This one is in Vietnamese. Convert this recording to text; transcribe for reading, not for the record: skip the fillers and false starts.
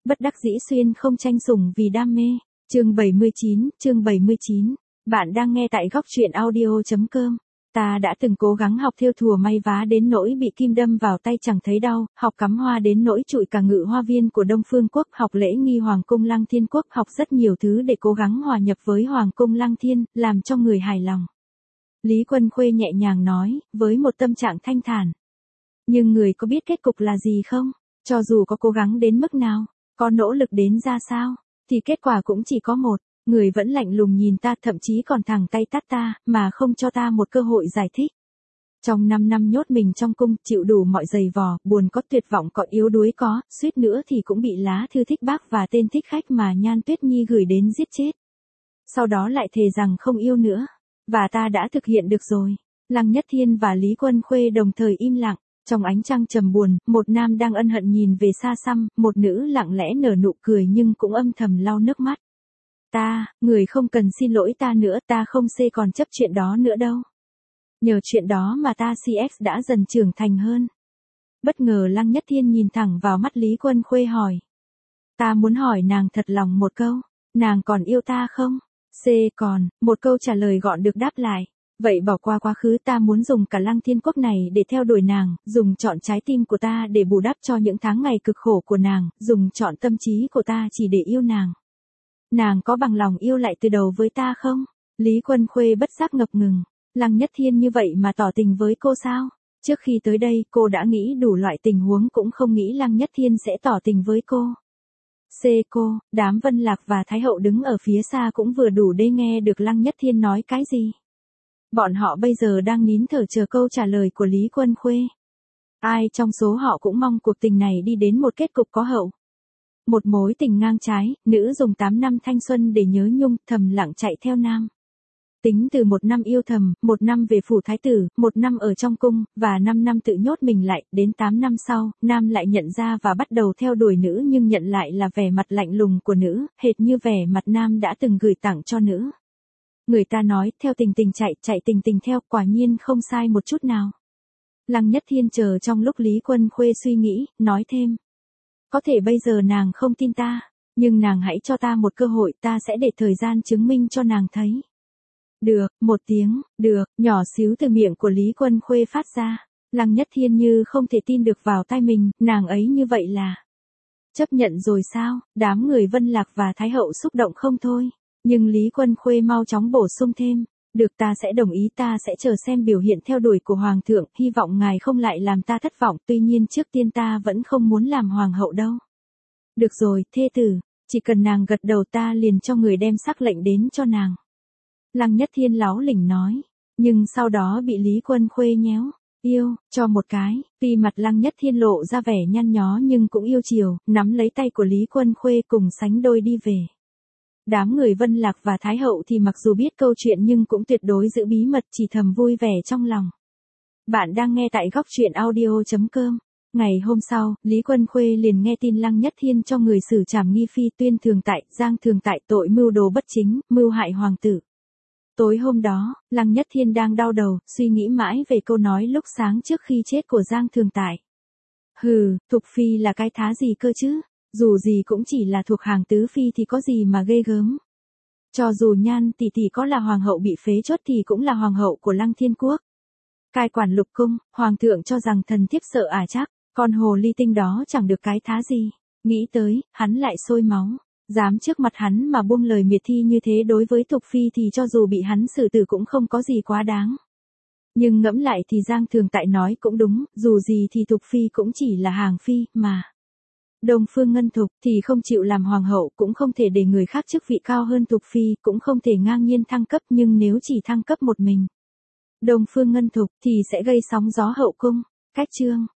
Bất đắc dĩ xuyên không tranh sủng vì đam mê. Chương 79. Bạn đang nghe tại góc truyện audio.com. Ta đã từng cố gắng học thêu thùa may vá đến nỗi bị kim đâm vào tay chẳng thấy đau, học cắm hoa đến nỗi trụi cả ngự hoa viên của Đông Phương Quốc, học lễ nghi Hoàng cung Lăng Thiên Quốc, học rất nhiều thứ để cố gắng hòa nhập với Hoàng cung Lăng Thiên, làm cho người hài lòng. Lý Quân Khuê nhẹ nhàng nói, với một tâm trạng thanh thản. Nhưng người có biết kết cục là gì không? Cho dù có cố gắng đến mức nào, có nỗ lực đến ra sao, thì kết quả cũng chỉ có một. Người vẫn lạnh lùng nhìn ta, thậm chí còn thẳng tay tát ta, mà không cho ta một cơ hội giải thích. Trong 5 năm nhốt mình trong cung, chịu đủ mọi giày vò, buồn có, tuyệt vọng có, yếu đuối có, suýt nữa thì cũng bị lá thư thích bác và tên thích khách mà Nhan Tuyết Nhi gửi đến giết chết. Sau đó lại thề rằng không yêu nữa. Và ta đã thực hiện được rồi. Lăng Nhất Thiên và Lý Quân Khuê đồng thời im lặng. Trong ánh trăng trầm buồn, một nam đang ân hận nhìn về xa xăm, một nữ lặng lẽ nở nụ cười nhưng cũng âm thầm lau nước mắt. Người không cần xin lỗi ta nữa, ta không còn chấp chuyện đó nữa đâu. Nhờ chuyện đó mà ta CX đã dần trưởng thành hơn. Bất ngờ Lăng Nhất Thiên nhìn thẳng vào mắt Lý Quân Khuê hỏi. Ta muốn hỏi nàng thật lòng một câu, nàng còn yêu ta không? Còn, một câu trả lời gọn được đáp lại. Vậy bỏ qua quá khứ, ta muốn dùng cả Lăng Thiên Quốc này để theo đuổi nàng, dùng trọn trái tim của ta để bù đắp cho những tháng ngày cực khổ của nàng, dùng trọn tâm trí của ta chỉ để yêu nàng. Nàng có bằng lòng yêu lại từ đầu với ta không? Lý Quân Khuê bất giác ngập ngừng. Lăng Nhất Thiên như vậy mà tỏ tình với cô sao? Trước khi tới đây, cô đã nghĩ đủ loại tình huống, cũng không nghĩ Lăng Nhất Thiên sẽ tỏ tình với cô. Đám Vân Lạc và Thái Hậu đứng ở phía xa cũng vừa đủ để nghe được Lăng Nhất Thiên nói cái gì. Bọn họ bây giờ đang nín thở chờ câu trả lời của Lý Quân Khuê. Ai trong số họ cũng mong cuộc tình này đi đến một kết cục có hậu. Một mối tình ngang trái, nữ dùng 8 năm thanh xuân để nhớ nhung, thầm lặng chạy theo nam. Tính từ 1 năm yêu thầm, 1 năm về phủ thái tử, 1 năm ở trong cung, và 5 năm tự nhốt mình lại, đến 8 năm sau, nam lại nhận ra và bắt đầu theo đuổi nữ, nhưng nhận lại là vẻ mặt lạnh lùng của nữ, hệt như vẻ mặt nam đã từng gửi tặng cho nữ. Người ta nói, theo tình tình chạy, chạy tình tình theo, quả nhiên không sai một chút nào. Lăng Nhất Thiên chờ trong lúc Lý Quân Khuê suy nghĩ, nói thêm. Có thể bây giờ nàng không tin ta, nhưng nàng hãy cho ta một cơ hội, ta sẽ để thời gian chứng minh cho nàng thấy. Được, một tiếng, được, nhỏ xíu từ miệng của Lý Quân Khuê phát ra. Lăng Nhất Thiên như không thể tin được vào tai mình, nàng ấy như vậy là chấp nhận rồi sao? Đám người Vân Lạc và Thái Hậu xúc động không thôi. Nhưng Lý Quân Khuê mau chóng bổ sung thêm. Được, ta sẽ đồng ý, ta sẽ chờ xem biểu hiện theo đuổi của Hoàng thượng, hy vọng ngài không lại làm ta thất vọng, tuy nhiên trước tiên ta vẫn không muốn làm Hoàng hậu đâu. Được rồi, thê tử, chỉ cần nàng gật đầu ta liền cho người đem sắc lệnh đến cho nàng. Lăng Nhất Thiên láu lỉnh nói, nhưng sau đó bị Lý Quân Khuê nhéo, yêu, cho một cái, tuy mặt Lăng Nhất Thiên lộ ra vẻ nhăn nhó nhưng cũng yêu chiều, nắm lấy tay của Lý Quân Khuê cùng sánh đôi đi về. Đám người Vân Lạc và Thái Hậu thì mặc dù biết câu chuyện nhưng cũng tuyệt đối giữ bí mật, chỉ thầm vui vẻ trong lòng. Bạn đang nghe tại góc truyện audio.com. Ngày hôm sau, Lý Quân Khuê liền nghe tin Lăng Nhất Thiên cho người xử trảm nghi phi Tuyên Thường Tại, Giang Thường Tại tội mưu đồ bất chính, mưu hại hoàng tử. Tối hôm đó, Lăng Nhất Thiên đang đau đầu, suy nghĩ mãi về câu nói lúc sáng trước khi chết của Giang Thường Tại. Thục phi là cái thá gì cơ chứ? Dù gì cũng chỉ là thuộc hàng tứ phi thì có gì mà ghê gớm. Cho dù Nhan tỷ tỷ có là hoàng hậu bị phế chốt thì cũng là hoàng hậu của Lăng Thiên Quốc. Cai quản lục cung, hoàng thượng cho rằng thần thiếp sợ chắc, con hồ ly tinh đó chẳng được cái thá gì. Nghĩ tới, hắn lại sôi máu. Dám trước mặt hắn mà buông lời miệt thi như thế đối với Thục phi thì cho dù bị hắn xử tử cũng không có gì quá đáng. Nhưng ngẫm lại thì Giang Thường Tại nói cũng đúng, dù gì thì Thục phi cũng chỉ là hàng phi mà. Đông Phương Ngân Thục thì không chịu làm hoàng hậu, cũng không thể để người khác chức vị cao hơn Thục phi, cũng không thể ngang nhiên thăng cấp, nhưng nếu chỉ thăng cấp một mình Đông Phương Ngân Thục thì sẽ gây sóng gió hậu cung. Cách chương